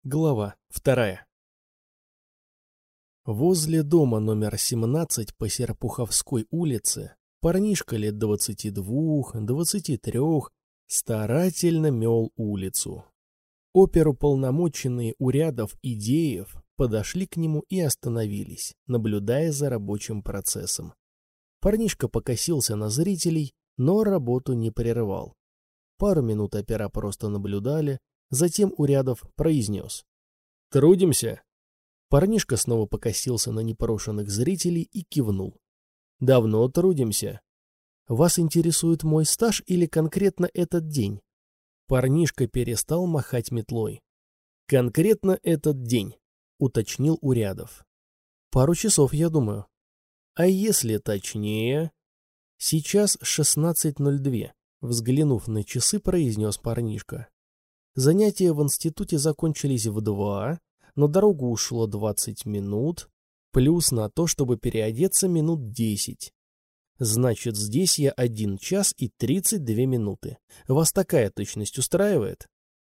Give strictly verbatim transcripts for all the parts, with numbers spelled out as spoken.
Глава вторая. Возле дома номер семнадцать по Серпуховской улице парнишка лет двадцати двух-двадцати трех старательно мел улицу. Оперуполномоченные урядов и Деев подошли к нему и остановились, наблюдая за рабочим процессом. Парнишка покосился на зрителей, но работу не прерывал. Пару минут опера просто наблюдали, затем Урядов произнес: «Трудимся?» Парнишка снова покосился на непрошенных зрителей и кивнул. «Давно трудимся. Вас интересует мой стаж или конкретно этот день?» Парнишка перестал махать метлой. «Конкретно этот день», — уточнил Урядов. «Пару часов, я думаю». «А если точнее?» «Сейчас шестнадцать ноль два», — взглянув на часы, произнес парнишка. Занятия в институте закончились в два, на дорогу ушло двадцать минут, плюс на то, чтобы переодеться, минут десять. Значит, здесь я один час и тридцать две минуты. Вас такая точность устраивает?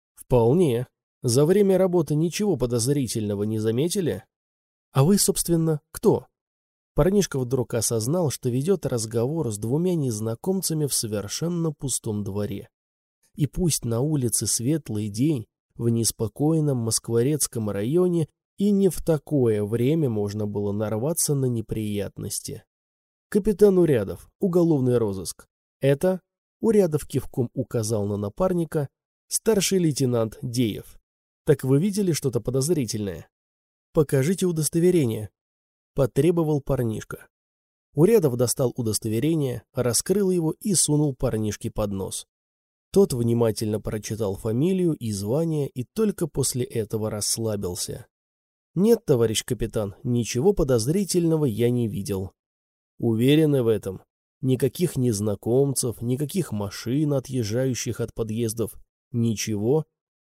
Вполне. За время работы ничего подозрительного не заметили? А вы, собственно, кто? Парнишка вдруг осознал, что ведет разговор с двумя незнакомцами в совершенно пустом дворе. И пусть на улице светлый день, в неспокойном Москворецком районе, и не в такое время можно было нарваться на неприятности. Капитан Урядов, уголовный розыск. Это, Урядов кивком указал на напарника, старший лейтенант Деев. Так вы видели что-то подозрительное? Покажите удостоверение, потребовал парнишка. Урядов достал удостоверение, раскрыл его и сунул парнишке под нос. Тот внимательно прочитал фамилию и звание и только после этого расслабился. «Нет, товарищ капитан, ничего подозрительного я не видел». «Уверены в этом? Никаких незнакомцев, никаких машин, отъезжающих от подъездов? Ничего?»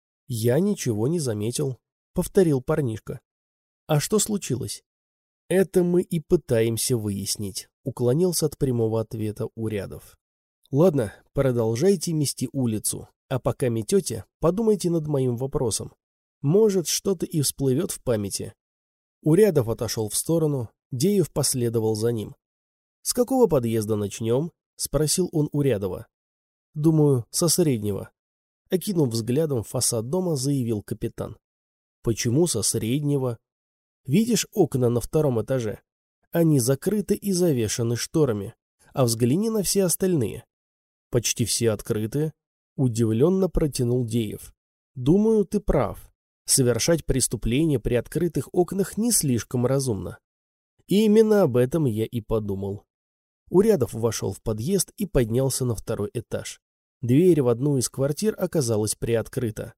«Я ничего не заметил», — повторил парнишка. «А что случилось?» «Это мы и пытаемся выяснить», — уклонился от прямого ответа Урядов. «Ладно, продолжайте мести улицу, а пока метете, подумайте над моим вопросом. Может, что-то и всплывет в памяти». Урядов отошел в сторону, Деев последовал за ним. «С какого подъезда начнем?» — спросил он Урядова. «Думаю, со среднего». Окинув взглядом фасад дома, заявил капитан. «Почему со среднего?» «Видишь окна на втором этаже? Они закрыты и завешаны шторами, а взгляни на все остальные». «Почти все открыты», — удивленно протянул Деев. «Думаю, ты прав. Совершать преступление при открытых окнах не слишком разумно». И именно об этом я и подумал. Урядов вошел в подъезд и поднялся на второй этаж. Дверь в одну из квартир оказалась приоткрыта.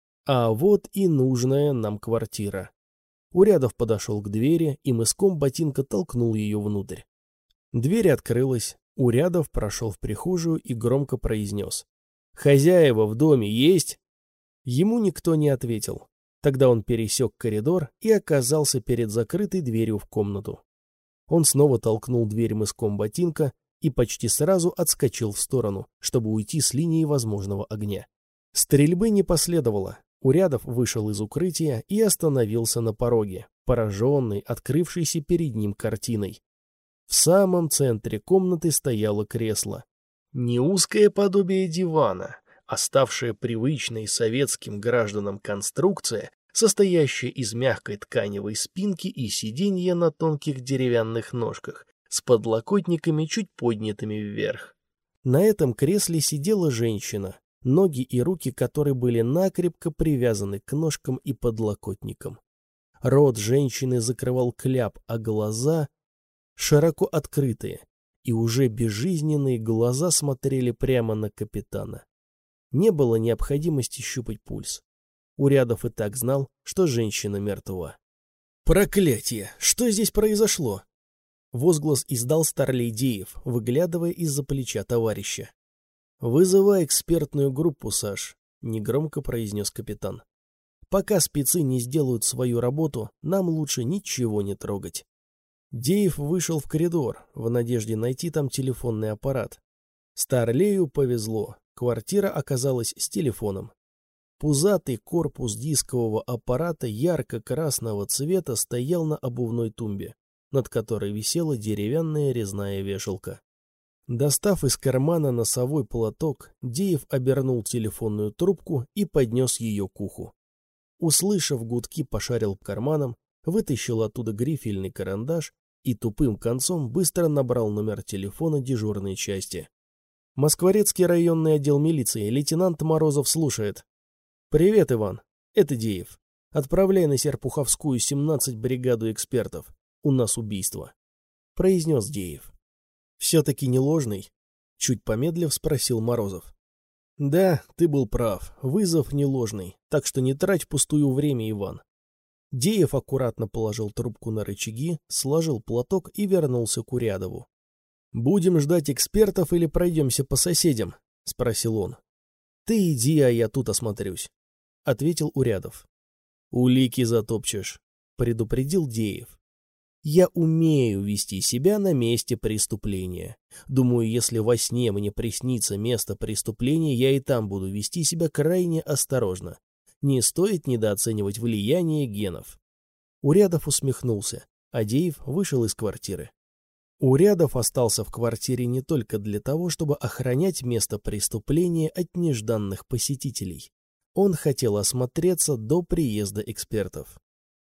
А вот и нужная нам квартира. Урядов подошел к двери и мыском ботинка толкнул ее внутрь. Дверь открылась. Урядов прошел в прихожую и громко произнес: «Хозяева в доме есть?» Ему никто не ответил. Тогда он пересек коридор и оказался перед закрытой дверью в комнату. Он снова толкнул дверь мыском ботинка и почти сразу отскочил в сторону, чтобы уйти с линии возможного огня. Стрельбы не последовало. Урядов вышел из укрытия и остановился на пороге, пораженный открывшейся перед ним картиной. В самом центре комнаты стояло кресло. Не узкое подобие дивана, а ставшая привычной советским гражданам конструкция, состоящая из мягкой тканевой спинки и сиденья на тонких деревянных ножках, с подлокотниками чуть поднятыми вверх. На этом кресле сидела женщина, ноги и руки которой были накрепко привязаны к ножкам и подлокотникам. Рот женщины закрывал кляп, а глаза, широко открытые, и уже безжизненные глаза смотрели прямо на капитана. Не было необходимости щупать пульс. Урядов и так знал, что женщина мертва. «Проклятие! Что здесь произошло?» Возглас издал старлей Деев, выглядывая из-за плеча товарища. «Вызывай экспертную группу, Саш», — негромко произнес капитан. «Пока спецы не сделают свою работу, нам лучше ничего не трогать». Деев вышел в коридор, в надежде найти там телефонный аппарат. Старлею повезло, квартира оказалась с телефоном. Пузатый корпус дискового аппарата ярко-красного цвета стоял на обувной тумбе, над которой висела деревянная резная вешалка. Достав из кармана носовой платок, Деев обернул телефонную трубку и поднес ее к уху. Услышав гудки, пошарил по карманам, вытащил оттуда грифельный карандаш и тупым концом быстро набрал номер телефона дежурной части. «Москворецкий районный отдел милиции, лейтенант Морозов слушает». «Привет, Иван, это Деев. Отправляй на Серпуховскую семнадцать бригаду экспертов. У нас убийство», — произнес Деев. «Все-таки не ложный?» — чуть помедлив спросил Морозов. «Да, ты был прав, вызов не ложный, так что не трать пустую время, Иван». Деев аккуратно положил трубку на рычаги, сложил платок и вернулся к Урядову. «Будем ждать экспертов или пройдемся по соседям?» — спросил он. «Ты иди, а я тут осмотрюсь», — ответил Урядов. «Улики затопчешь», — предупредил Деев. «Я умею вести себя на месте преступления. Думаю, если во сне мне приснится место преступления, я и там буду вести себя крайне осторожно. Не стоит недооценивать влияние генов». Урядов усмехнулся, а Деев вышел из квартиры. Урядов остался в квартире не только для того, чтобы охранять место преступления от нежданных посетителей. Он хотел осмотреться до приезда экспертов.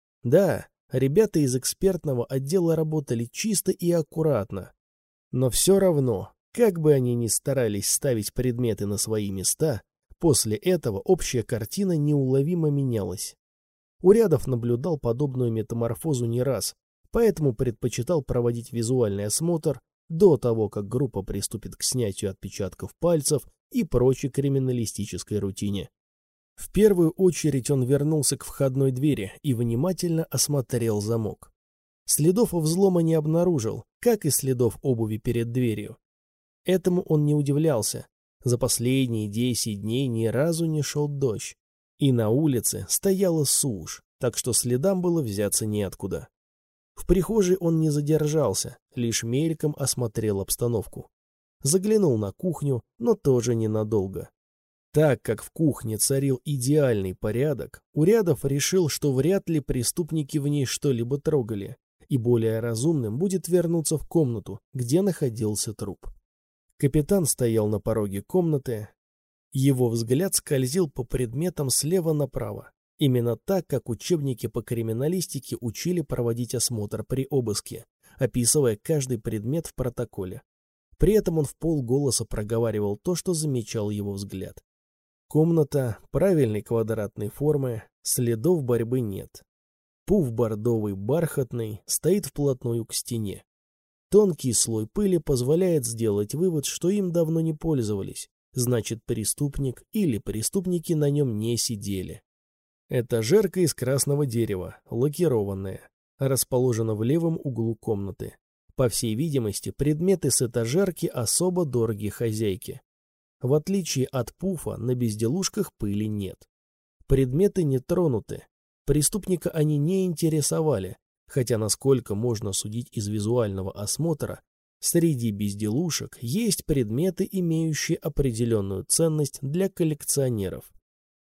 Да, ребята из экспертного отдела работали чисто и аккуратно. Но все равно, как бы они ни старались ставить предметы на свои места, после этого общая картина неуловимо менялась. Урядов наблюдал подобную метаморфозу не раз, поэтому предпочитал проводить визуальный осмотр до того, как группа приступит к снятию отпечатков пальцев и прочей криминалистической рутине. В первую очередь он вернулся к входной двери и внимательно осмотрел замок. Следов взлома не обнаружил, как и следов обуви перед дверью. Этому он не удивлялся. За последние десять дней ни разу не шел дождь, и на улице стояла сушь, так что следам было взяться неоткуда. В прихожей он не задержался, лишь мельком осмотрел обстановку. Заглянул на кухню, но тоже ненадолго. Так как в кухне царил идеальный порядок, Урядов решил, что вряд ли преступники в ней что-либо трогали, и более разумным будет вернуться в комнату, где находился труп. Капитан стоял на пороге комнаты. Его взгляд скользил по предметам слева направо, именно так, как учебники по криминалистике учили проводить осмотр при обыске, описывая каждый предмет в протоколе. При этом он вполголоса проговаривал то, что замечал его взгляд. Комната правильной квадратной формы, следов борьбы нет. Пуф бордовый бархатный стоит вплотную к стене. Тонкий слой пыли позволяет сделать вывод, что им давно не пользовались, значит, преступник или преступники на нем не сидели. Этажерка из красного дерева, лакированная, расположена в левом углу комнаты. По всей видимости, предметы с этажерки особо дороги хозяйке. В отличие от пуфа, на безделушках пыли нет. Предметы не тронуты. Преступника они не интересовали, хотя, насколько можно судить из визуального осмотра, среди безделушек есть предметы, имеющие определенную ценность для коллекционеров.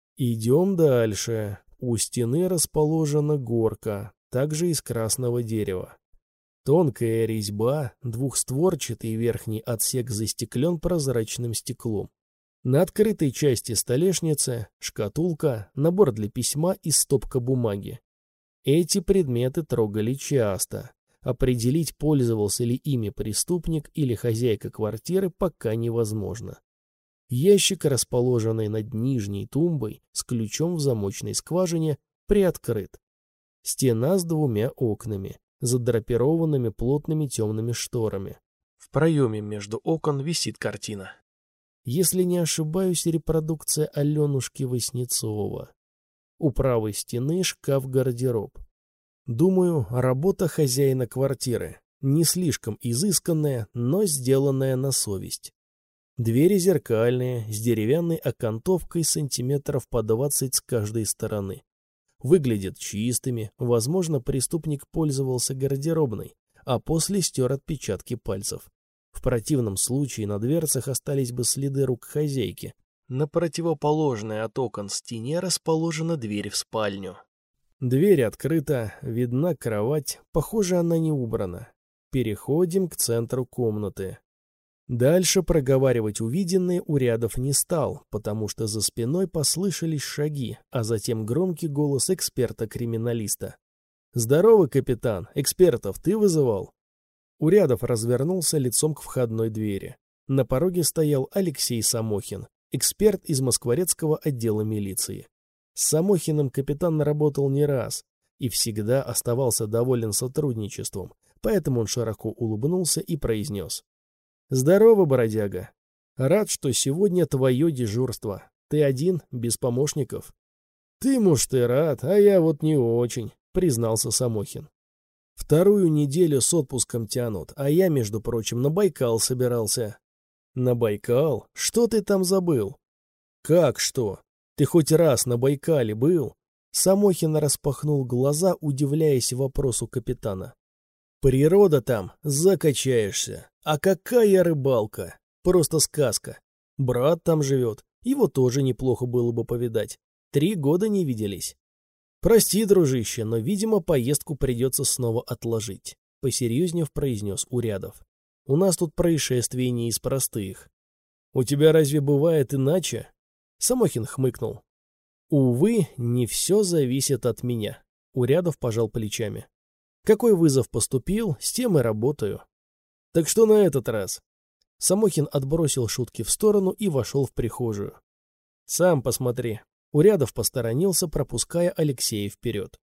Идем дальше. У стены расположена горка, также из красного дерева. Тонкая резьба, двухстворчатый верхний отсек застеклен прозрачным стеклом. На открытой части столешницы шкатулка, набор для письма и стопка бумаги. Эти предметы трогали часто. Определить, пользовался ли ими преступник или хозяйка квартиры, пока невозможно. Ящик, расположенный над нижней тумбой с ключом в замочной скважине, приоткрыт. Стена с двумя окнами, задрапированными плотными темными шторами. В проеме между окон висит картина. Если не ошибаюсь, репродукция Аленушки Васнецова. У правой стены шкаф-гардероб. Думаю, работа хозяина квартиры. Не слишком изысканная, но сделанная на совесть. Двери зеркальные, с деревянной окантовкой сантиметров по двадцать с каждой стороны. Выглядят чистыми, возможно, преступник пользовался гардеробной, а после стер отпечатки пальцев. В противном случае на дверцах остались бы следы рук хозяйки. На противоположной от окон стене расположена дверь в спальню. Дверь открыта, видна кровать, похоже, она не убрана. Переходим к центру комнаты. Дальше проговаривать увиденное Урядов не стал, потому что за спиной послышались шаги, а затем громкий голос эксперта-криминалиста. «Здорово, капитан! Экспертов ты вызывал?» Урядов развернулся лицом к входной двери. На пороге стоял Алексей Самохин, эксперт из Москворецкого отдела милиции. С Самохиным капитан работал не раз и всегда оставался доволен сотрудничеством, поэтому он широко улыбнулся и произнес: «Здорово, бродяга. Рад, что сегодня твое дежурство. Ты один, без помощников». «Ты, может, и рад, а я вот не очень», — признался Самохин. «Вторую неделю с отпуском тянут, а я, между прочим, на Байкал собирался». «На Байкал? Что ты там забыл?» «Как что? Ты хоть раз на Байкале был?» Самохин распахнул глаза, удивляясь вопросу капитана. «Природа там, закачаешься. А какая рыбалка! Просто сказка. Брат там живет, его тоже неплохо было бы повидать. Три года не виделись». «Прости, дружище, но, видимо, поездку придется снова отложить», — посерьезнев произнес Урядов. «У нас тут происшествие не из простых». «У тебя разве бывает иначе?» Самохин хмыкнул. «Увы, не все зависит от меня», — Урядов пожал плечами. «Какой вызов поступил, с тем и работаю». «Так что на этот раз?» Самохин отбросил шутки в сторону и вошел в прихожую. «Сам посмотри». Урядов посторонился, пропуская Алексея вперед.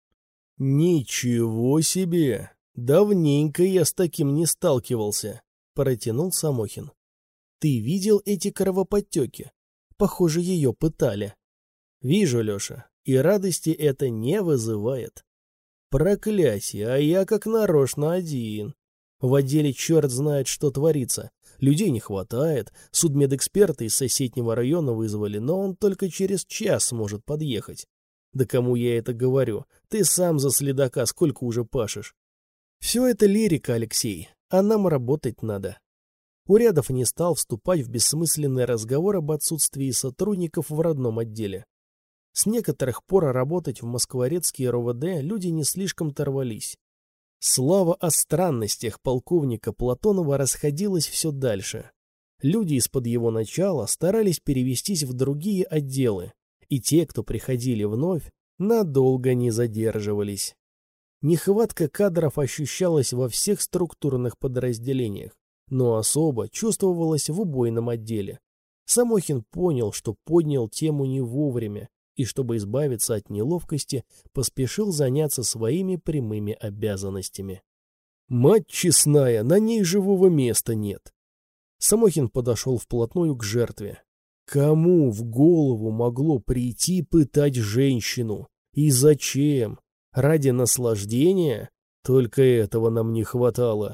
«Ничего себе! Давненько я с таким не сталкивался», — протянул Самохин. «Ты видел эти кровоподтеки? Похоже, ее пытали». «Вижу, Леша, и радости это не вызывает». «Проклятие, а я как нарочно один. В отделе черт знает, что творится. Людей не хватает, судмедэксперта из соседнего района вызвали, но он только через час сможет подъехать. Да кому я это говорю? Ты сам за следака сколько уже пашешь?» «Все это лирика, Алексей, а нам работать надо». Урядов не стал вступать в бессмысленный разговор об отсутствии сотрудников в родном отделе. С некоторых пор работать в Москворецкий РОВД люди не слишком-то рвались. Слава о странностях полковника Платонова расходилась все дальше. Люди из-под его начала старались перевестись в другие отделы, и те, кто приходили вновь, надолго не задерживались. Нехватка кадров ощущалась во всех структурных подразделениях, но особо чувствовалась в убойном отделе. Самохин понял, что поднял тему не вовремя, и, чтобы избавиться от неловкости, поспешил заняться своими прямыми обязанностями. «Мать честная, на ней живого места нет!» Самохин подошел вплотную к жертве. Кому в голову могло прийти пытать женщину? И зачем? Ради наслаждения? Только этого нам не хватало.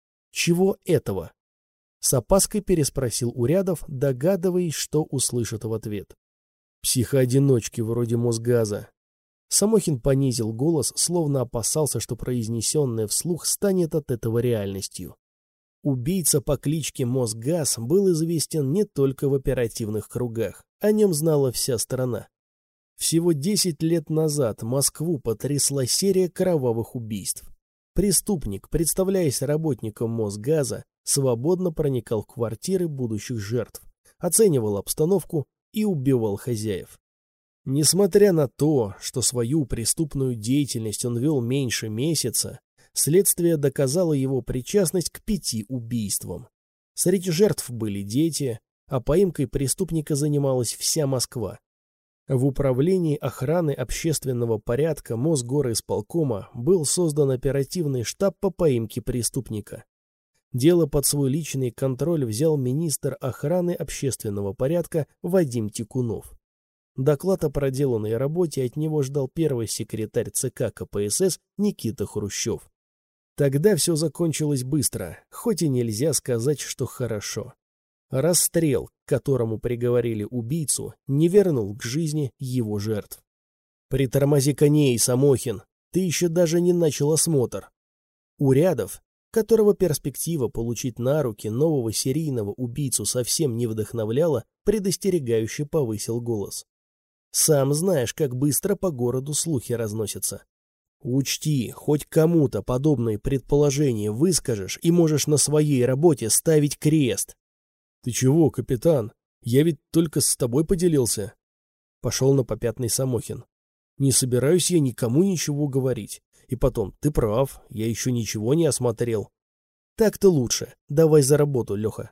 Чего этого? С опаской переспросил Урядов, догадываясь, что услышит в ответ. Психоодиночки вроде Мосгаза. Самохин понизил голос, словно опасался, что произнесенное вслух станет от этого реальностью. Убийца по кличке Мосгаз был известен не только в оперативных кругах, о нем знала вся страна. Всего десять лет назад Москву потрясла серия кровавых убийств. Преступник, представляясь работником Мосгаза, свободно проникал в квартиры будущих жертв, оценивал обстановку и убивал хозяев. Несмотря на то, что свою преступную деятельность он вел меньше месяца, следствие доказало его причастность к пяти убийствам. Среди жертв были дети, а поимкой преступника занималась вся Москва. В управлении охраны общественного порядка Мосгорисполкома был создан оперативный штаб по поимке преступника. Дело под свой личный контроль взял министр охраны общественного порядка Вадим Тикунов. Доклад о проделанной работе от него ждал первый секретарь ЦК КПСС Никита Хрущев. Тогда все закончилось быстро, хоть и нельзя сказать, что хорошо. Расстрел, к которому приговорили убийцу, не вернул к жизни его жертв. «Притормози коней, Самохин, ты еще даже не начал осмотр». Урядов, которого перспектива получить на руки нового серийного убийцу совсем не вдохновляла, предостерегающе повысил голос. «Сам знаешь, как быстро по городу слухи разносятся. Учти, хоть кому-то подобные предположения выскажешь и можешь на своей работе ставить крест». «Ты чего, капитан? Я ведь только с тобой поделился». Пошел на попятный Самохин. «Не собираюсь я никому ничего говорить. И потом, ты прав, я еще ничего не осмотрел». «Так-то лучше. Давай за работу, Леха».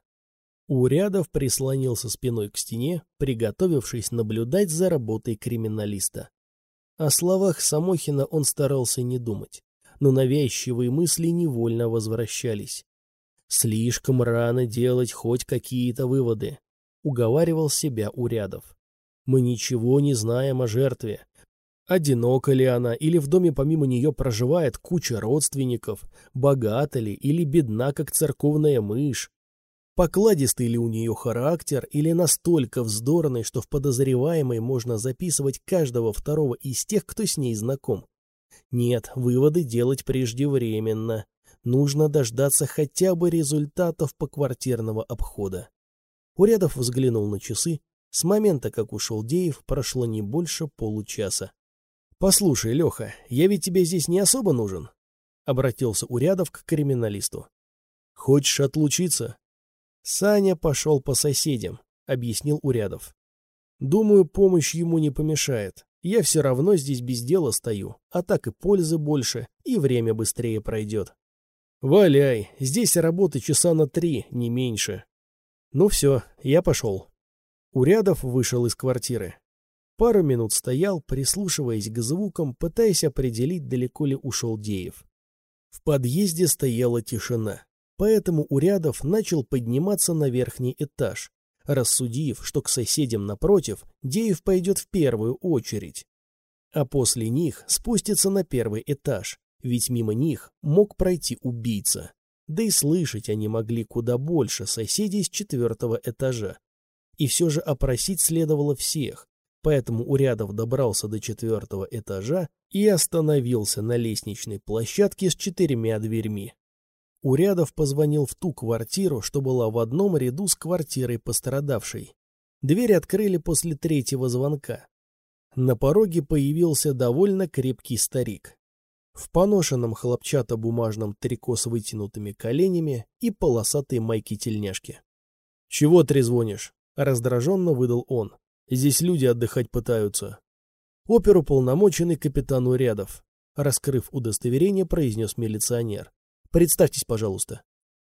Урядов прислонился спиной к стене, приготовившись наблюдать за работой криминалиста. О словах Самохина он старался не думать, но навязчивые мысли невольно возвращались. «Слишком рано делать хоть какие-то выводы», — уговаривал себя Урядов. «Мы ничего не знаем о жертве. Одинока ли она, или в доме помимо нее проживает куча родственников, богата ли или бедна, как церковная мышь, покладистый ли у нее характер, или настолько вздорный, что в подозреваемой можно записывать каждого второго из тех, кто с ней знаком. Нет, выводы делать преждевременно. Нужно дождаться хотя бы результатов поквартирного обхода». Урядов взглянул на часы. С момента, как ушел Деев, прошло не больше получаса. «Послушай, Леха, я ведь тебе здесь не особо нужен», — обратился Урядов к криминалисту. «Хочешь отлучиться?» «Саня пошел по соседям», — объяснил Урядов. «Думаю, помощь ему не помешает. Я все равно здесь без дела стою, а так и пользы больше, и время быстрее пройдет». «Валяй, здесь работы часа на три, не меньше». «Ну все, я пошел». Урядов вышел из квартиры. Пару минут стоял, прислушиваясь к звукам, пытаясь определить, далеко ли ушел Деев. В подъезде стояла тишина, поэтому Урядов начал подниматься на верхний этаж, рассудив, что к соседям напротив Деев пойдет в первую очередь, а после них спустится на первый этаж, ведь мимо них мог пройти убийца, да и слышать они могли куда больше соседей с четвертого этажа. И все же опросить следовало всех. Поэтому Урядов добрался до четвертого этажа и остановился на лестничной площадке с четырьмя дверьми. Урядов позвонил в ту квартиру, что была в одном ряду с квартирой пострадавшей. Дверь открыли после третьего звонка. На пороге появился довольно крепкий старик. В поношенном хлопчатобумажном трико с вытянутыми коленями и полосатой майке-тельняшке. «Чего трезвонишь?» — раздраженно выдал он. «Здесь люди отдыхать пытаются». «Оперуполномоченный капитан Урядов», — раскрыв удостоверение, произнес милиционер. «Представьтесь, пожалуйста».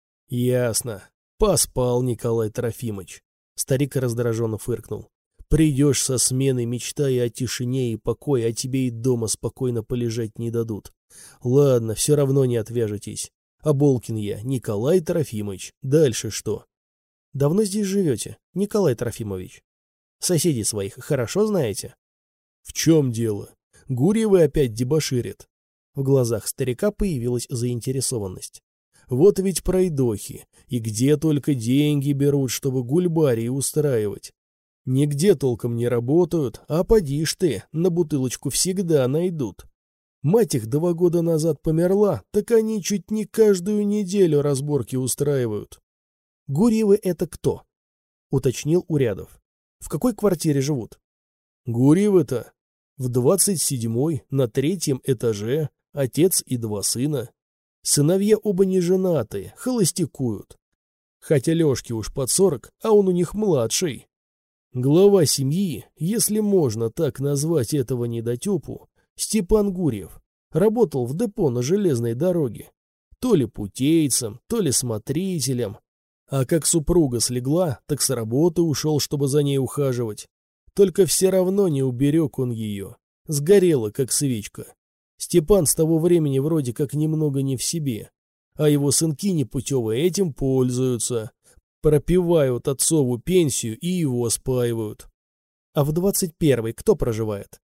«Ясно. Поспал Николай Трофимович». Старик раздраженно фыркнул. «Придешь со смены, мечтая о тишине и покое, а тебе и дома спокойно полежать не дадут. Ладно, все равно не отвяжетесь. Аболкин я, Николай Трофимович. Дальше что?» «Давно здесь живете, Николай Трофимович? Соседей своих хорошо знаете?» «В чем дело? Гурьевы опять дебоширят». В глазах старика появилась заинтересованность. «Вот ведь пройдохи, и где только деньги берут, чтобы гульбарии устраивать. Нигде толком не работают, а поди ж ты, на бутылочку всегда найдут. Мать их два года назад померла, так они чуть не каждую неделю разборки устраивают». «Гурьевы — это кто?» — уточнил Урядов. «В какой квартире живут?» «Гурьевы-то? В двадцать седьмой, на третьем этаже, отец и два сына. Сыновья оба не женатые, холостякуют. Хотя Лешке уж под сорок, а он у них младший. Глава семьи, если можно так назвать этого недотепу, Степан Гурьев, работал в депо на железной дороге. То ли путейцем, то ли смотрителем. А как супруга слегла, так с работы ушел, чтобы за ней ухаживать. Только все равно не уберег он ее. Сгорела, как свечка. Степан с того времени вроде как немного не в себе. А его сынки непутевые этим пользуются. Пропивают отцову пенсию и его спаивают. А в двадцать первой кто проживает?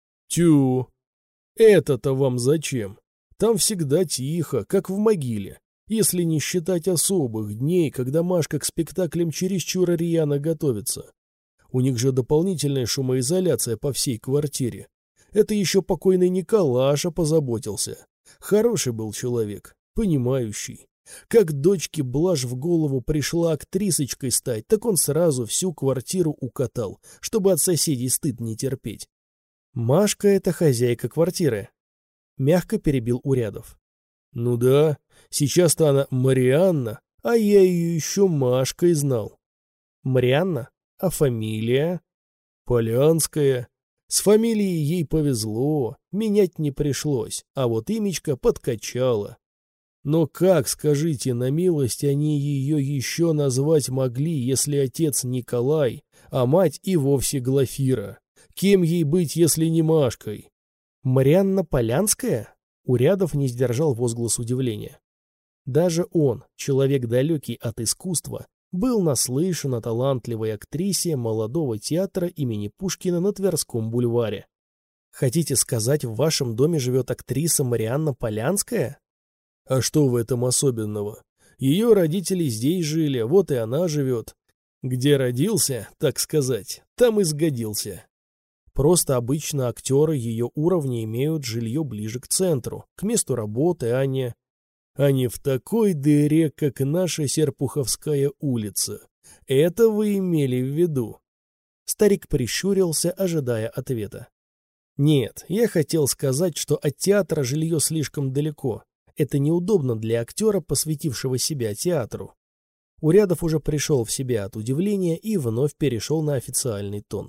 Тю, это-то вам зачем? Там всегда тихо, как в могиле. Если не считать особых дней, когда Машка к спектаклям чересчур рьяно готовится. У них же дополнительная шумоизоляция по всей квартире. Это еще покойный Николаша позаботился. Хороший был человек, понимающий. Как дочке блажь в голову пришла актрисочкой стать, так он сразу всю квартиру укатал, чтобы от соседей стыд не терпеть. Машка — это хозяйка квартиры. Мягко перебил Урядов. Ну да, сейчас-то она Марианна, а я ее еще Машкой знал. Марианна? А фамилия? Полянская. С фамилией ей повезло, менять не пришлось, а вот имечко подкачало. Но как, скажите на милость, они ее еще назвать могли, если отец Николай, а мать и вовсе Глафира? Кем ей быть, если не Машкой? Марианна Полянская? Урядов не сдержал возглас удивления. Даже он, человек далекий от искусства, был наслышан о талантливой актрисе молодого театра имени Пушкина на Тверском бульваре. Хотите сказать, в вашем доме живет актриса Марианна Полянская? А что в этом особенного? Ее родители здесь жили, вот и она живет. Где родился, так сказать, там и сгодился. Просто обычно актеры ее уровня имеют жилье ближе к центру, к месту работы, а не... а не в такой дыре, как наша Серпуховская улица. Это вы имели в виду? Старик прищурился, ожидая ответа. Нет, я хотел сказать, что от театра жилье слишком далеко. Это неудобно для актера, посвятившего себя театру. Урядов уже пришел в себя от удивления и вновь перешел на официальный тон.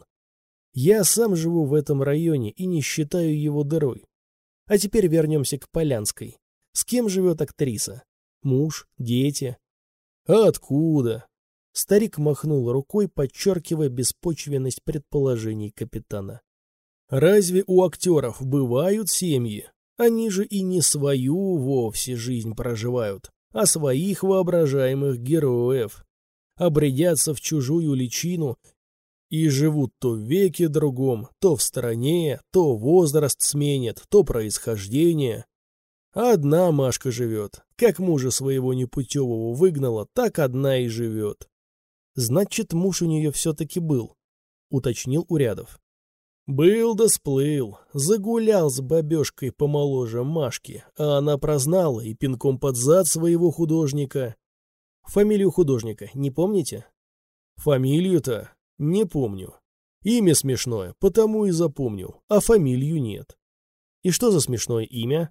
Я сам живу в этом районе и не считаю его дырой. А теперь вернемся к Полянской. С кем живет актриса? Муж? Дети? А откуда? Старик махнул рукой, подчеркивая беспочвенность предположений капитана. Разве у актеров бывают семьи? Они же и не свою вовсе жизнь проживают, а своих воображаемых героев. Обрядятся в чужую личину и живут то в веке другом, то в стороне, то возраст сменят, то происхождение. Одна Машка живет. Как мужа своего непутевого выгнала, так одна и живет. Значит, муж у нее все-таки был, уточнил Урядов. Был да сплыл, загулял с бабешкой помоложе Машки, а она прознала и пинком под зад своего художника. Фамилию художника не помните? Фамилию-то не помню. Имя смешное, потому и запомнил, а фамилию нет. И что за смешное имя?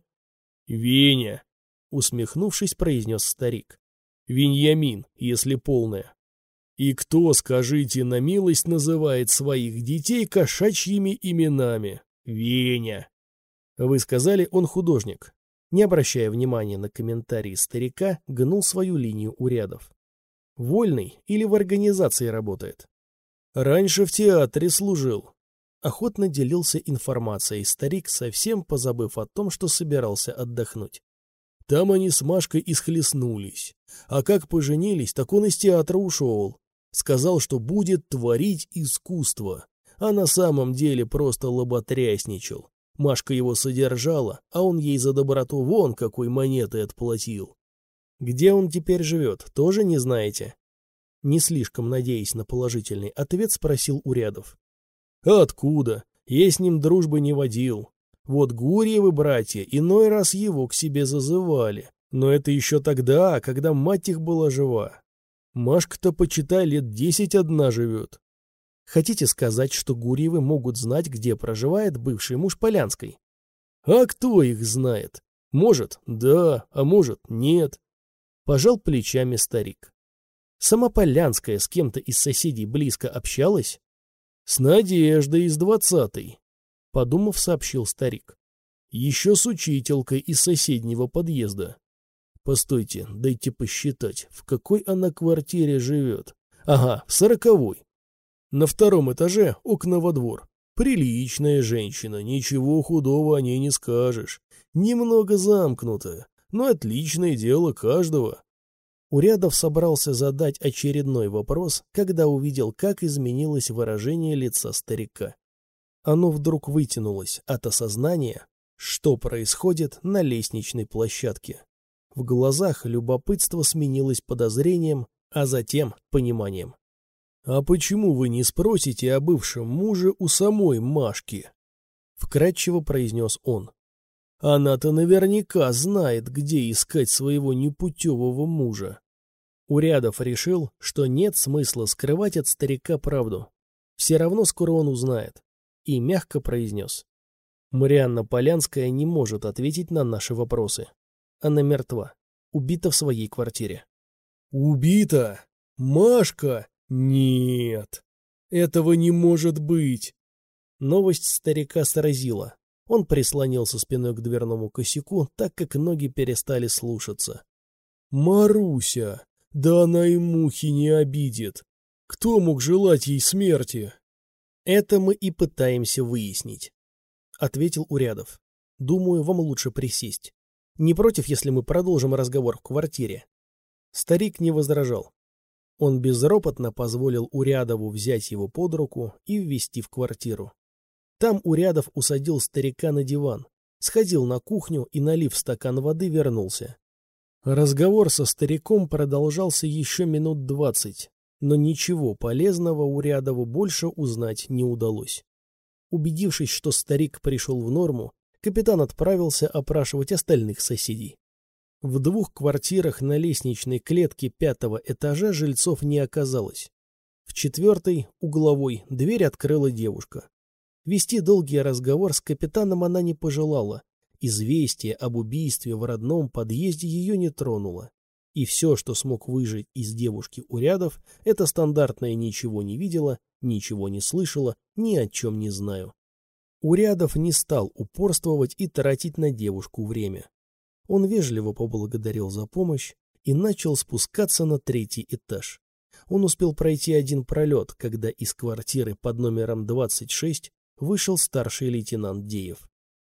Веня, усмехнувшись, произнес старик. Веньямин, если полное. И кто, скажите на милость, называет своих детей кошачьими именами? Веня. Вы сказали, он художник. Не обращая внимания на комментарии старика, гнул свою линию Урядов. Вольный или в организации работает? Раньше в театре служил. Охотно делился информацией старик, совсем позабыв о том, что собирался отдохнуть. Там они с Машкой и схлестнулись. А как поженились, так он из театра ушел. Сказал, что будет творить искусство. А на самом деле просто лоботрясничал. Машка его содержала, а он ей за доброту вон какой монетой отплатил. Где он теперь живет, тоже не знаете? Не слишком надеясь на положительный ответ, спросил Урядов. Откуда? Я с ним дружбы не водил. Вот Гурьевы братья иной раз его к себе зазывали. Но это еще тогда, когда мать их была жива. Машка-то, почитай, лет десять одна живет. Хотите сказать, что Гурьевы могут знать, где проживает бывший муж Полянской? А кто их знает? Может, да, а может, нет. Пожал плечами старик. Сама Полянская с кем-то из соседей близко общалась? С Надеждой из двадцатой, подумав, сообщил старик. Еще с учителькой из соседнего подъезда. Постойте, дайте посчитать, в какой она квартире живет. Ага, в сороковой. На втором этаже окна во двор. Приличная женщина, ничего худого о ней не скажешь. Немного замкнутая, но отличное дело каждого. Урядов собрался задать очередной вопрос, когда увидел, как изменилось выражение лица старика. Оно вдруг вытянулось от осознания, что происходит на лестничной площадке. В глазах любопытство сменилось подозрением, а затем пониманием. «А почему вы не спросите о бывшем муже у самой Машки?» — вкратчиво произнес он. Она-то наверняка знает, где искать своего непутевого мужа. Урядов решил, что нет смысла скрывать от старика правду. Все равно скоро он узнает. И мягко произнес. Марианна Полянская не может ответить на наши вопросы. Она мертва. Убита в своей квартире. Убита? Машка? Нет. Этого не может быть. Новость старика сразила. Он прислонился спиной к дверному косяку, так как ноги перестали слушаться. Маруся! Да она и мухи не обидит. Кто мог желать ей смерти? Это мы и пытаемся выяснить, — ответил Урядов. Думаю, вам лучше присесть. Не против, если мы продолжим разговор в квартире? Старик не возражал. Он безропотно позволил Урядову взять его под руку и ввести в квартиру. Там Урядов усадил старика на диван, сходил на кухню и, налив стакан воды, вернулся. Разговор со стариком продолжался еще минут двадцать, но ничего полезного Урядову больше узнать не удалось. Убедившись, что старик пришел в норму, капитан отправился опрашивать остальных соседей. В двух квартирах на лестничной клетке пятого этажа жильцов не оказалось. В четвертой, угловой, дверь открыла девушка. Вести долгий разговор с капитаном она не пожелала. Известие об убийстве в родном подъезде ее не тронуло. И все, что смог выжить из девушки Урядов, это стандартное «ничего не видела», «ничего не слышала», «ни о чем не знаю». Урядов не стал упорствовать и тратить на девушку время. Он вежливо поблагодарил за помощь и начал спускаться на третий этаж. Он успел пройти один пролет, когда из квартиры под номером двадцать шесть вышел старший лейтенант Деев.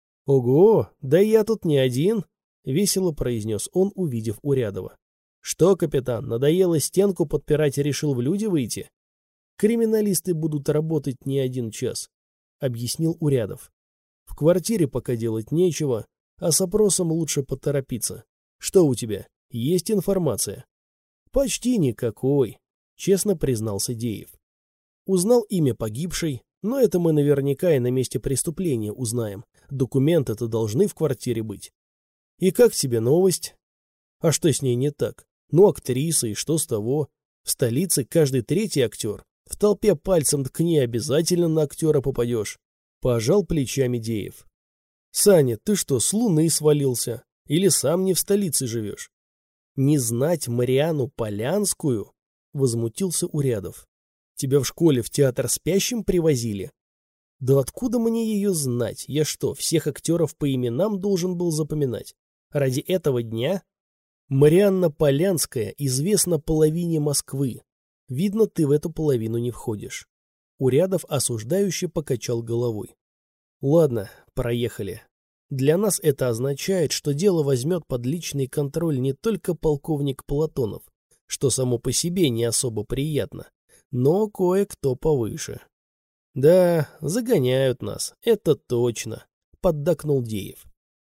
«Ого, да я тут не один!» — весело произнес он, увидев Урядова. «Что, капитан, надоело стенку подпирать и решил в люди выйти? Криминалисты будут работать не один час», — объяснил Урядов. «В квартире пока делать нечего, а с опросом лучше поторопиться. Что у тебя, есть информация?» «Почти никакой», — честно признался Деев. «Узнал имя погибшей, но это мы наверняка и на месте преступления узнаем. Документы-то должны в квартире быть. И как тебе новость? А что с ней не так? Ну, актриса, и что с того? В столице каждый третий актер. В толпе пальцем ткни, обязательно на актера попадешь». Пожал плечами Деев. «Саня, ты что, с луны свалился? Или сам не в столице живешь?» «Не знать Марианну Полянскую?» — возмутился Урядов. «Тебя в школе в театр спящим привозили?» «Да откуда мне ее знать? Я что, всех актеров по именам должен был запоминать? Ради этого дня?» «Марианна Полянская известна половине Москвы. Видно, ты в эту половину не входишь». Урядов осуждающе покачал головой. «Ладно, проехали. Для нас это означает, что дело возьмет под личный контроль не только полковник Платонов, что само по себе не особо приятно, но кое-кто повыше». «Да, загоняют нас, это точно», — поддакнул Деев.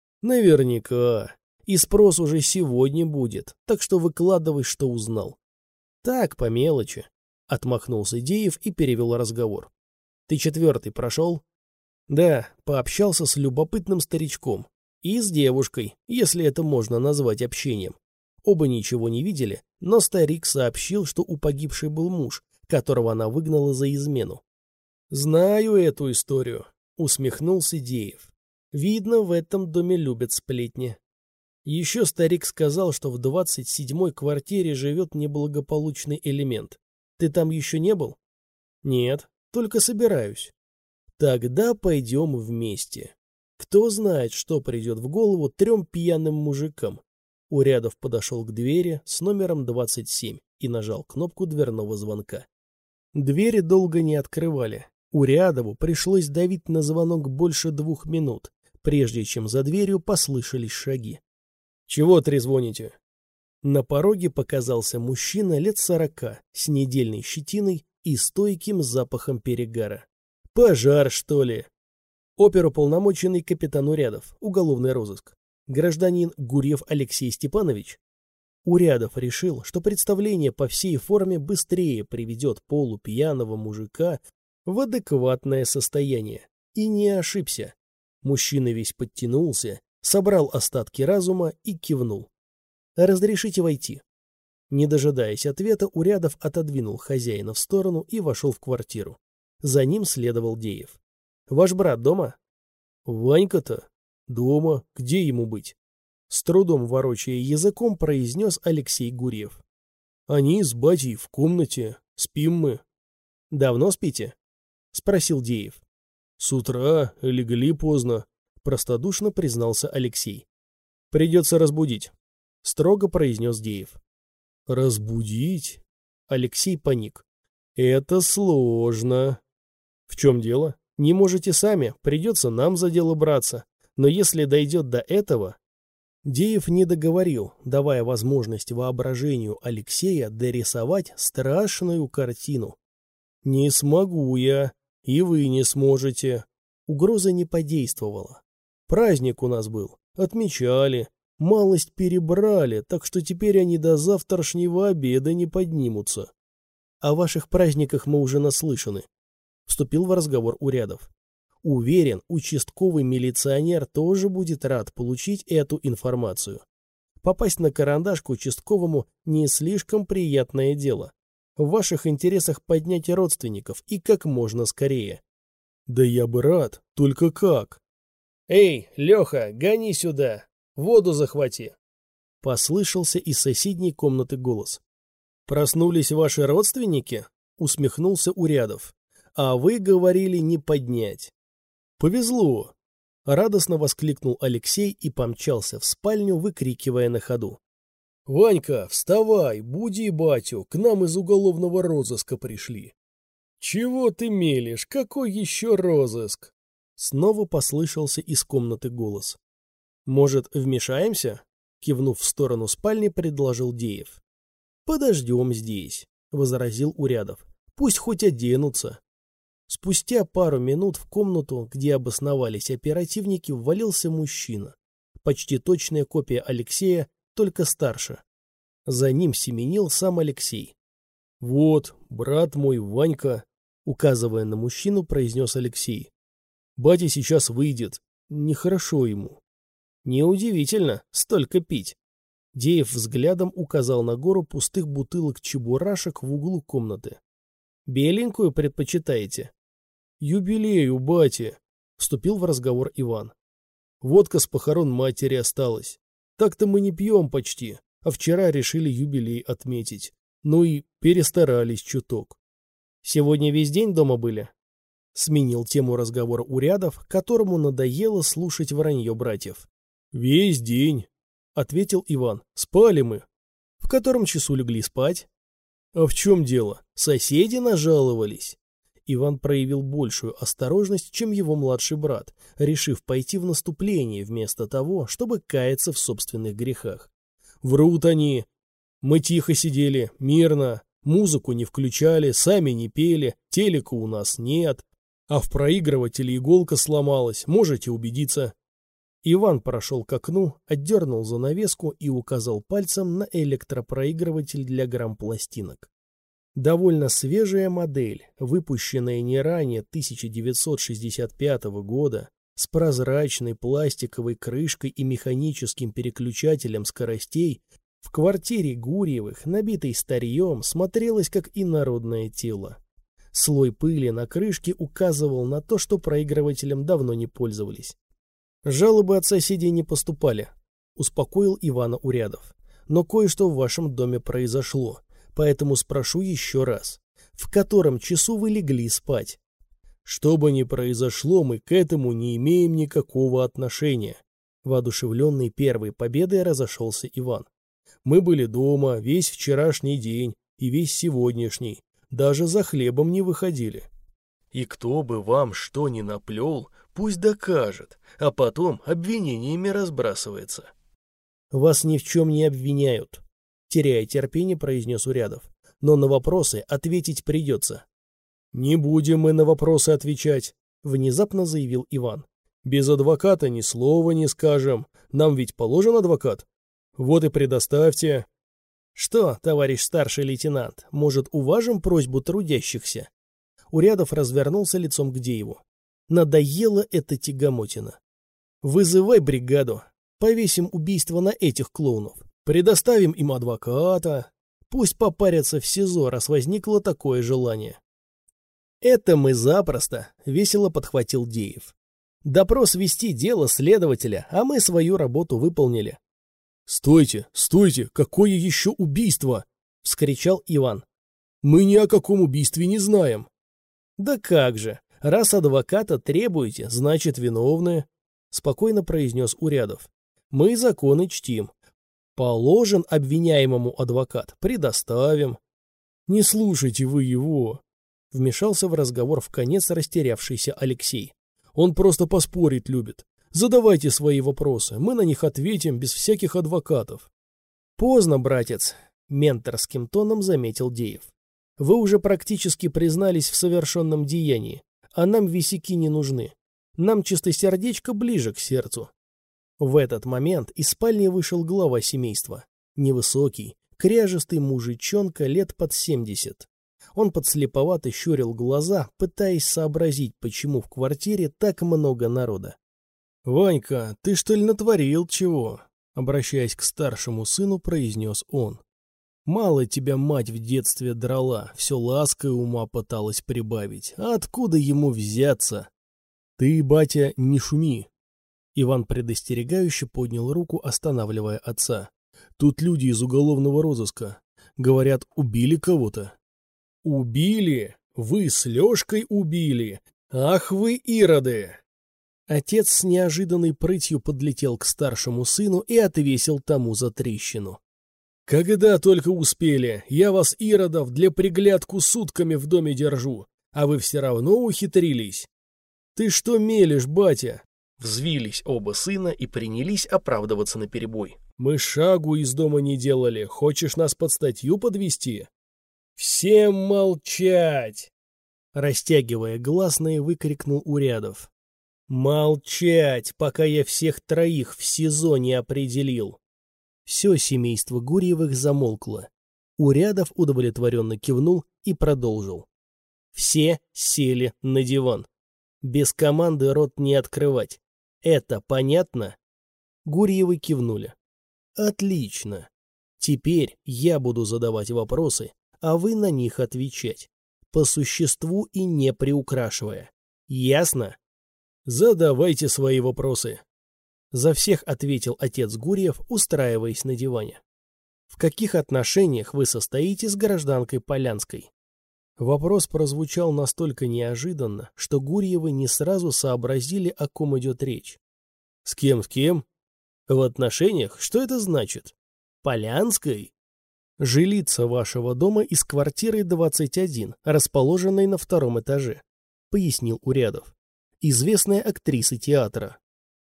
«Наверняка. И спрос уже сегодня будет, так что выкладывай, что узнал». «Так, по мелочи», — отмахнулся Деев и перевел разговор. «Ты четвертый прошел?» «Да, пообщался с любопытным старичком. И с девушкой, если это можно назвать общением. Оба ничего не видели, но старик сообщил, что у погибшей был муж, которого она выгнала за измену». «Знаю эту историю», — усмехнулся Деев. «Видно, в этом доме любят сплетни». Еще старик сказал, что в двадцать седьмой квартире живет неблагополучный элемент. Ты там еще не был? Нет, только собираюсь. Тогда пойдем вместе. Кто знает, что придет в голову трем пьяным мужикам. Урядов подошел к двери с номером двадцать семь и нажал кнопку дверного звонка. Двери долго не открывали. Урядову пришлось давить на звонок больше двух минут, прежде чем за дверью послышались шаги. «Чего трезвоните?» На пороге показался мужчина лет сорока с недельной щетиной и стойким запахом перегара. «Пожар, что ли?» Оперуполномоченный капитан Урядов, уголовный розыск. Гражданин Гурьев Алексей Степанович. Урядов решил, что представление по всей форме быстрее приведет полупьяного мужика в адекватное состояние. И не ошибся. Мужчина весь подтянулся, собрал остатки разума и кивнул. «Разрешите войти?» Не дожидаясь ответа, Урядов отодвинул хозяина в сторону и вошел в квартиру. За ним следовал Деев. «Ваш брат дома?» «Ванька-то? Дома. Где ему быть?» С трудом ворочая языком, произнес Алексей Гурьев. «Они с батей в комнате. Спим мы». «Давно спите?» — спросил Деев. «С утра легли поздно», — простодушно признался Алексей. «Придется разбудить», — строго произнес Деев. «Разбудить?» — Алексей паник. «Это сложно». «В чем дело? Не можете сами, придется нам за дело браться. Но если дойдет до этого...» Деев не договорил, давая возможность воображению Алексея дорисовать страшную картину. «Не смогу я, и вы не сможете». Угроза не подействовала. Праздник у нас был, отмечали, малость перебрали, так что теперь они до завтрашнего обеда не поднимутся. «О ваших праздниках мы уже наслышаны», — вступил в разговор Урядов. «Уверен, участковый милиционер тоже будет рад получить эту информацию. Попасть на карандаш к участковому не слишком приятное дело. В ваших интересах поднять родственников и как можно скорее». «Да я бы рад, только как?» «Эй, Леха, гони сюда, воду захвати!» Послышался из соседней комнаты голос. «Проснулись ваши родственники?» — усмехнулся Урядов. «А вы говорили не поднять». «Повезло!» — радостно воскликнул Алексей и помчался в спальню, выкрикивая на ходу. «Ванька, вставай, буди батю, к нам из уголовного розыска пришли». «Чего ты мелешь? Какой еще розыск?» Снова послышался из комнаты голос. «Может, вмешаемся?» — кивнув в сторону спальни, предложил Деев. «Подождем здесь», — возразил Урядов. «Пусть хоть оденутся». Спустя пару минут в комнату, где обосновались оперативники, ввалился мужчина. Почти точная копия Алексея, только старше. За ним семенил сам Алексей. «Вот, брат мой, Ванька», — указывая на мужчину, произнес Алексей. «Батя сейчас выйдет. Нехорошо ему». «Неудивительно, столько пить». Деев взглядом указал на гору пустых бутылок чебурашек в углу комнаты. «Беленькую предпочитаете?» «Юбилей у бати», — вступил в разговор Иван. «Водка с похорон матери осталась. Так-то мы не пьем почти, а вчера решили юбилей отметить. Ну и перестарались чуток». «Сегодня весь день дома были?» Сменил тему разговора Урядов, которому надоело слушать вранье братьев. «Весь день», — ответил Иван. «Спали мы». «В котором часу легли спать?» «А в чем дело? Соседи нажаловались». Иван проявил большую осторожность, чем его младший брат, решив пойти в наступление вместо того, чтобы каяться в собственных грехах. «Врут они. Мы тихо сидели, мирно, музыку не включали, сами не пели, телека у нас нет, а в проигрывателе иголка сломалась, можете убедиться». Иван прошел к окну, отдернул занавеску и указал пальцем на электропроигрыватель для грампластинок. Довольно свежая модель, выпущенная не ранее тысяча девятьсот шестьдесят пятого года, с прозрачной пластиковой крышкой и механическим переключателем скоростей, в квартире Гурьевых, набитой старьем, смотрелась как инородное тело. Слой пыли на крышке указывал на то, что проигрывателем давно не пользовались. «Жалобы от соседей не поступали», — успокоил Ивана Урядов. «Но кое-что в вашем доме произошло. Поэтому спрошу еще раз. В котором часу вы легли спать?» «Что бы ни произошло, мы к этому не имеем никакого отношения». Воодушевленный первой победой разошелся Иван. «Мы были дома весь вчерашний день и весь сегодняшний. Даже за хлебом не выходили. И кто бы вам что ни наплел, пусть докажет, а потом обвинениями разбрасывается». «Вас ни в чем не обвиняют», — теряя терпение, произнес Урядов. «Но на вопросы ответить придется». «Не будем мы на вопросы отвечать», — внезапно заявил Иван. «Без адвоката ни слова не скажем. Нам ведь положен адвокат. Вот и предоставьте». «Что, товарищ старший лейтенант, может, уважим просьбу трудящихся?» Урядов развернулся лицом к Дееву. «Надоела эта тягомотина. Вызывай бригаду. повесим убийство на этих клоунов. Предоставим им адвоката. Пусть попарятся в СИЗО, раз возникло такое желание. Это мы запросто, весело подхватил Деев. Допрос вести, дело следователя, а мы свою работу выполнили. Стойте, стойте, какое еще убийство? Вскричал Иван. Мы ни о каком убийстве не знаем. Да как же, раз адвоката требуете, значит виновны, спокойно произнес Урядов. Мы законы чтим. Положен обвиняемому адвокат, предоставим. Не слушайте вы его, вмешался в разговор вконец растерявшийся Алексей. Он просто поспорить любит. Задавайте свои вопросы, мы на них ответим без всяких адвокатов. Поздно, братец, менторским тоном заметил Деев. Вы уже практически признались в совершенном деянии, а нам висяки не нужны. Нам чистосердечко ближе к сердцу. В этот момент из спальни вышел глава семейства. Невысокий, кряжестый мужичонка лет под семьдесят. Он подслеповато щурил глаза, пытаясь сообразить, почему в квартире так много народа. «Ванька, ты что ли натворил чего?» Обращаясь к старшему сыну, произнес он. «Мало тебя мать в детстве драла, все лаской ума пыталась прибавить. А откуда ему взяться?» «Ты, батя, не шуми!» Иван предостерегающе поднял руку, останавливая отца. «Тут люди из уголовного розыска. Говорят, убили кого-то». «Убили? Вы с Лешкой убили? Ах вы ироды!» Отец с неожиданной прытью подлетел к старшему сыну и отвесил тому за трещину. «Когда только успели, я вас, иродов, для приглядку сутками в доме держу, а вы все равно ухитрились. Ты что мелешь, батя?» Взвились оба сына и принялись оправдываться наперебой. «Мы шагу из дома не делали, хочешь нас под статью подвести?» «Всем молчать!» Растягивая гласные, выкрикнул Урядов. «Молчать, пока я всех троих в СИЗО не определил!» Все семейство Гурьевых замолкло. Урядов удовлетворенно кивнул и продолжил. Все сели на диван. Без команды рот не открывать. Это понятно? Гурьевы кивнули. Отлично. Теперь я буду задавать вопросы, а вы на них отвечать. По существу и не приукрашивая. Ясно? Задавайте свои вопросы. За всех ответил отец Гурьев, устраиваясь на диване. В каких отношениях вы состоите с гражданкой Полянской? Вопрос прозвучал настолько неожиданно, что Гурьевы не сразу сообразили, о ком идет речь. С кем, с кем? В отношениях? Что это значит? Полянской? Жилица вашего дома из квартиры двадцать один, расположенной на втором этаже, пояснил Урядов. Известная актриса театра.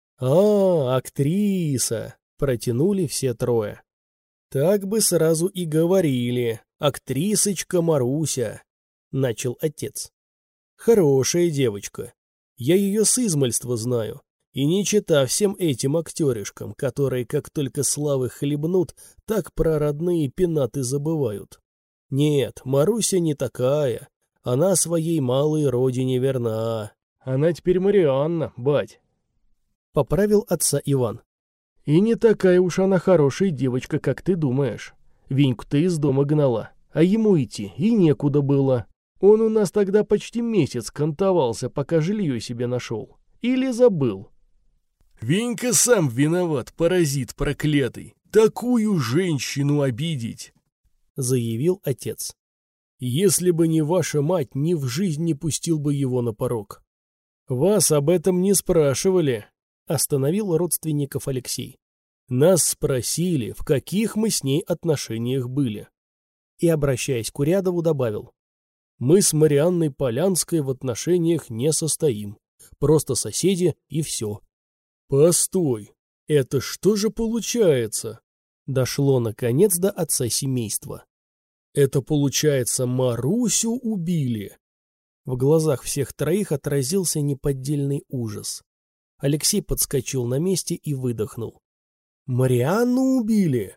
А, актриса, протянули все трое. Так бы сразу и говорили. Актрисочка Маруся. Начал отец. Хорошая девочка. Я ее с измальства знаю. И не чита всем этим актеришкам, которые как только славы хлебнут, так про родные пенаты забывают. Нет, Маруся не такая. Она своей малой родине верна. Она теперь Марианна, бать. Поправил отца Иван. И не такая уж она хорошая девочка, как ты думаешь. Веньку-то из дома гнала, а ему идти и некуда было. Он у нас тогда почти месяц кантовался, пока жилье себе нашел. Или забыл. Венька сам виноват, паразит проклятый. Такую женщину обидеть, заявил отец. Если бы не ваша мать, ни в жизнь не пустил бы его на порог. Вас об этом не спрашивали, остановил родственников Алексей. Нас спросили, в каких мы с ней отношениях были. И, обращаясь к Урядову, добавил. Мы с Марианной Полянской в отношениях не состоим. Просто соседи и все. Постой, это что же получается? Дошло, наконец, до отца семейства. Это, получается, Марусю убили? В глазах всех троих отразился неподдельный ужас. Алексей подскочил на месте и выдохнул. Марианну убили?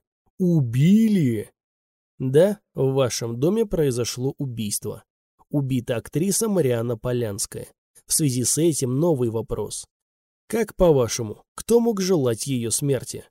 Убили? Да, в вашем доме произошло убийство. Убита актриса Марианна Полянская. В связи с этим новый вопрос. Как по-вашему, кто мог желать ее смерти?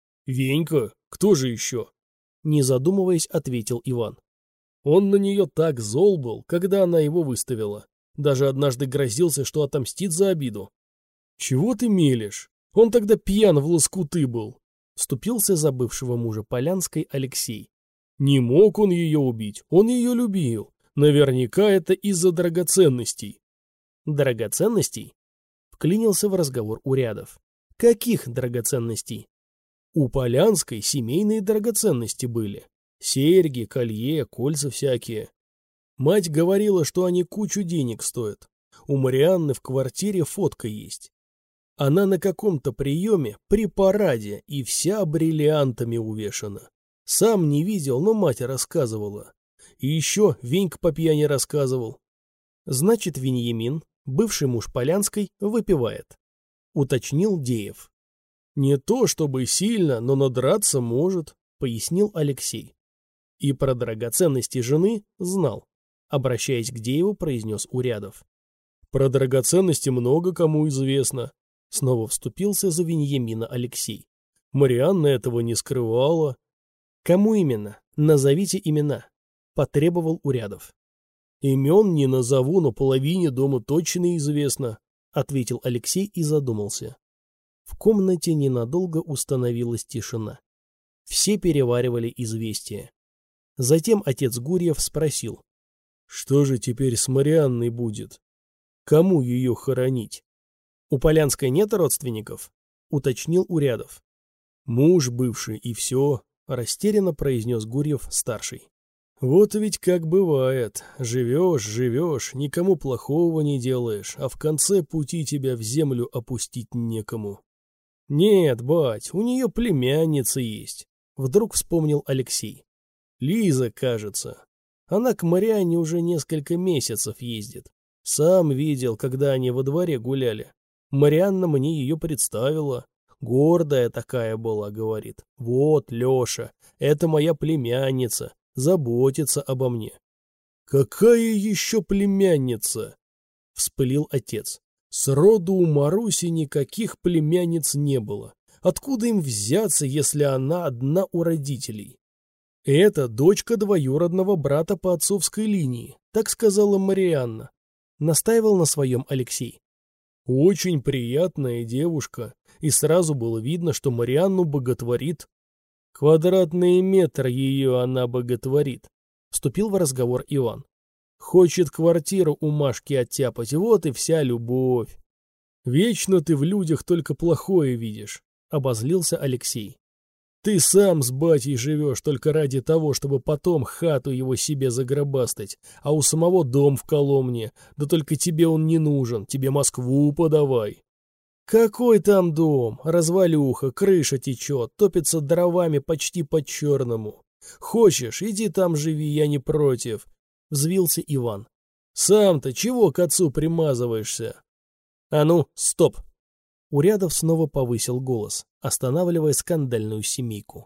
Венька, кто же еще? Не задумываясь, ответил Иван. Он на нее так зол был, когда она его выставила. Даже однажды грозился, что отомстит за обиду. Чего ты мелешь? Он тогда пьян в лоскуты был. Вступился за бывшего мужа Полянской Алексей. Не мог он ее убить, он ее любил. Наверняка это из-за драгоценностей. Драгоценностей? Вклинился в разговор Урядов. Каких драгоценностей? У Полянской семейные драгоценности были. Серьги, колье, кольца всякие. Мать говорила, что они кучу денег стоят. У Марианны в квартире фотка есть. Она на каком-то приеме при параде и вся бриллиантами увешана. Сам не видел, но мать рассказывала. И еще Венька по пьяни рассказывал. Значит, Веньямин, бывший муж Полянской, выпивает. Уточнил Деев. Не то чтобы сильно, но надраться может, пояснил Алексей. И про драгоценности жены знал. Обращаясь к Дееву, произнес Урядов. Про драгоценности много кому известно. Снова вступился за Веньямина Алексей. Марианна этого не скрывала. Кому именно? Назовите имена. Потребовал Урядов. Имен не назову, но половине дома точно известно, ответил Алексей и задумался. В комнате ненадолго установилась тишина. Все переваривали известие. Затем отец Гурьев спросил. Что же теперь с Марианной будет? Кому ее хоронить? У Полянской нет родственников? Уточнил Урядов. Муж бывший и все, растерянно произнес Гурьев-старший. Вот ведь как бывает. Живешь, живешь, никому плохого не делаешь, а в конце пути тебя в землю опустить некому. Нет, бать, у нее племянница есть. Вдруг вспомнил Алексей. Лиза, кажется. Она к Марианне уже несколько месяцев ездит. Сам видел, когда они во дворе гуляли. Марианна мне ее представила. Гордая такая была, говорит. Вот, Леша, это моя племянница. Заботится обо мне. Какая еще племянница? Вспылил отец. Сроду у Маруси никаких племянниц не было. Откуда им взяться, если она одна у родителей? Это дочка двоюродного брата по отцовской линии, так сказала Марианна. Настаивал на своем Алексей. Очень приятная девушка, и сразу было видно, что Марианну боготворит. Квадратный метр ее она боготворит, вступил в разговор Иван. Хочет квартиру у Машки оттяпать, вот и вся любовь. Вечно ты в людях только плохое видишь, обозлился Алексей. Ты сам с батей живешь только ради того, чтобы потом хату его себе загробастать, а у самого дом в Коломне, да только тебе он не нужен, тебе Москву подавай. Какой там дом? Развалюха, крыша течет, топится дровами почти по-черному. Хочешь, иди там живи, я не против, взвился Иван. Сам-то чего к отцу примазываешься? А ну, стоп! Урядов снова повысил голос, останавливая скандальную семейку.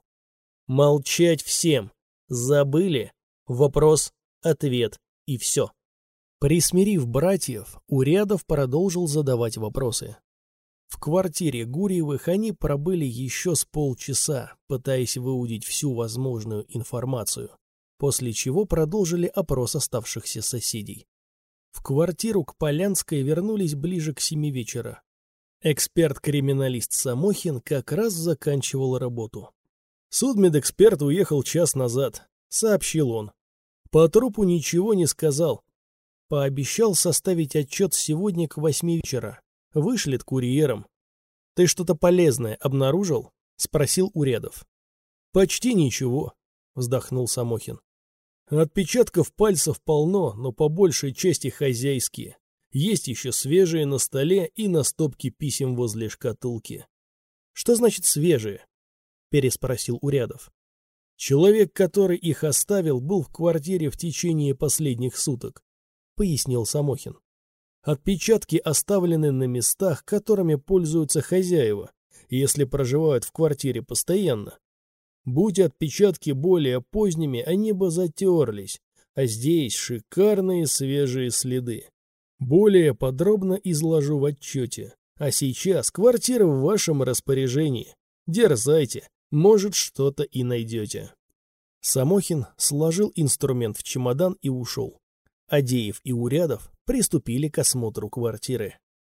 Молчать всем! Забыли? Вопрос, ответ и все. Присмирив братьев, Урядов продолжил задавать вопросы. В квартире Гурьевых они пробыли еще с полчаса, пытаясь выудить всю возможную информацию, после чего продолжили опрос оставшихся соседей. В квартиру к Полянской вернулись ближе к семи вечера. Эксперт-криминалист Самохин как раз заканчивал работу. «Судмедэксперт уехал час назад», — сообщил он. «По трупу ничего не сказал. Пообещал составить отчет сегодня к восьми вечера. Вышлет курьером». «Ты что-то полезное обнаружил?» — спросил Урядов. «Почти ничего», — вздохнул Самохин. «Отпечатков пальцев полно, но по большей части хозяйские. Есть еще свежие на столе и на стопке писем возле шкатулки». «Что значит свежие?» — переспросил Урядов. «Человек, который их оставил, был в квартире в течение последних суток», — пояснил Самохин. «Отпечатки оставлены на местах, которыми пользуются хозяева, если проживают в квартире постоянно. Будь отпечатки более поздними, они бы затерлись, а здесь шикарные свежие следы. Более подробно изложу в отчете. А сейчас квартира в вашем распоряжении. Дерзайте, может, что-то и найдете». Самохин сложил инструмент в чемодан и ушел. Адеев и Урядов приступили к осмотру квартиры.